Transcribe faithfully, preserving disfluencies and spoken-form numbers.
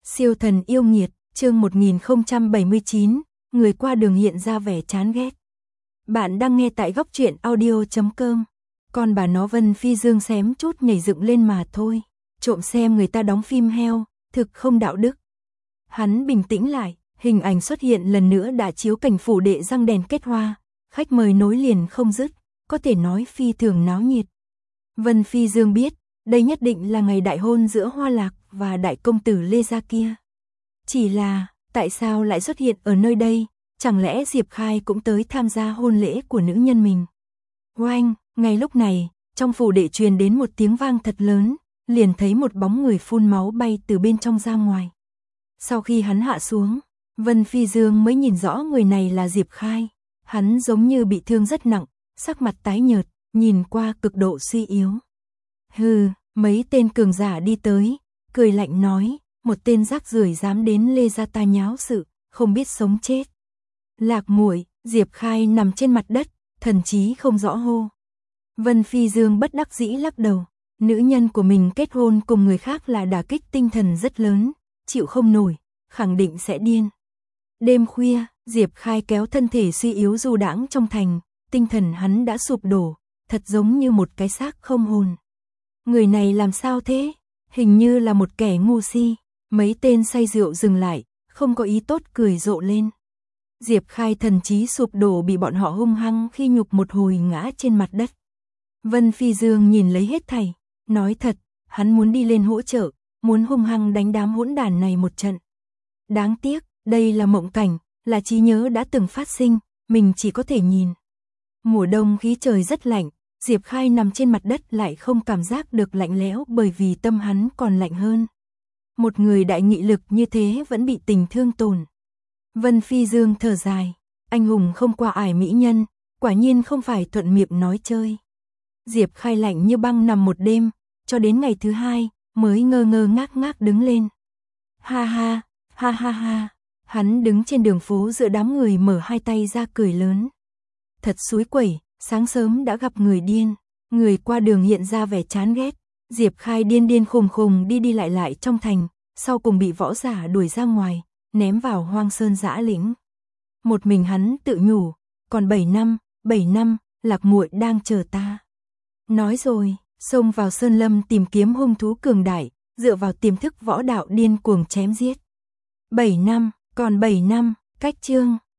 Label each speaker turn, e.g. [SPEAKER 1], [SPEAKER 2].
[SPEAKER 1] Siêu thần yêu nghiệt, chương một nghìn không trăm bảy mươi chín, người qua đường hiện ra vẻ chán ghét. Bạn đang nghe tại góc truyện audio chấm com. Con bà nó Vân Phi Dương xém chút nhảy dựng lên mà thôi. Trộm xem người ta đóng phim heo, thực không đạo đức. Hắn bình tĩnh lại, hình ảnh xuất hiện lần nữa đã chiếu cảnh phủ đệ răng đèn kết hoa. Khách mời nối liền không dứt, có thể nói phi thường náo nhiệt. Vân Phi Dương biết, đây nhất định là ngày đại hôn giữa Hoa Lạc và đại công tử Lê Gia kia. Chỉ là, tại sao lại xuất hiện ở nơi đây, chẳng lẽ Diệp Khai cũng tới tham gia hôn lễ của nữ nhân mình? Oanh, ngay lúc này, trong phủ đệ truyền đến một tiếng vang thật lớn, liền thấy một bóng người phun máu bay từ bên trong ra ngoài. Sau khi hắn hạ xuống, Vân Phi Dương mới nhìn rõ người này là Diệp Khai. Hắn giống như bị thương rất nặng, sắc mặt tái nhợt, nhìn qua cực độ suy yếu. Hừ, mấy tên cường giả đi tới, cười lạnh nói, một tên rác rưởi dám đến Lê Gia ta nháo sự, không biết sống chết. Lạc muội, Diệp Khai nằm trên mặt đất, thần trí không rõ hô. Vân Phi Dương bất đắc dĩ lắc đầu, nữ nhân của mình kết hôn cùng người khác là đả kích tinh thần rất lớn, chịu không nổi, khẳng định sẽ điên. Đêm khuya, Diệp Khai kéo thân thể suy yếu du đãng trong thành, tinh thần hắn đã sụp đổ, thật giống như một cái xác không hồn. Người này làm sao thế? Hình như là một kẻ ngu si. Mấy tên say rượu dừng lại, không có ý tốt cười rộ lên. Diệp Khai thần trí sụp đổ bị bọn họ hung hăng khi nhục một hồi ngã trên mặt đất. Vân Phi Dương nhìn lấy hết thảy, nói thật, hắn muốn đi lên hỗ trợ, muốn hung hăng đánh đám hỗn đản này một trận. Đáng tiếc, đây là mộng cảnh, là trí nhớ đã từng phát sinh, mình chỉ có thể nhìn. Mùa đông khí trời rất lạnh, Diệp Khai nằm trên mặt đất lại không cảm giác được lạnh lẽo bởi vì tâm hắn còn lạnh hơn. Một người đại nghị lực như thế vẫn bị tình thương tổn. Vân Phi Dương thở dài, anh hùng không qua ải mỹ nhân, quả nhiên không phải thuận miệng nói chơi. Diệp Khai lạnh như băng nằm một đêm, cho đến ngày thứ hai, mới ngơ ngơ ngác ngác đứng lên. Ha ha, ha ha ha, hắn đứng trên đường phố giữa đám người mở hai tay ra cười lớn. Thật xúi quẩy, sáng sớm đã gặp người điên, người qua đường hiện ra vẻ chán ghét. Diệp Khai điên điên khùng khùng đi đi lại lại trong thành, sau cùng bị võ giả đuổi ra ngoài, ném vào hoang sơn dã lĩnh. Một mình hắn tự nhủ, còn bảy năm, bảy năm, Lạc muội đang chờ ta. Nói rồi, xông vào sơn lâm tìm kiếm hung thú cường đại, dựa vào tiềm thức võ đạo điên cuồng chém giết. bảy năm, còn bảy năm, cách chương.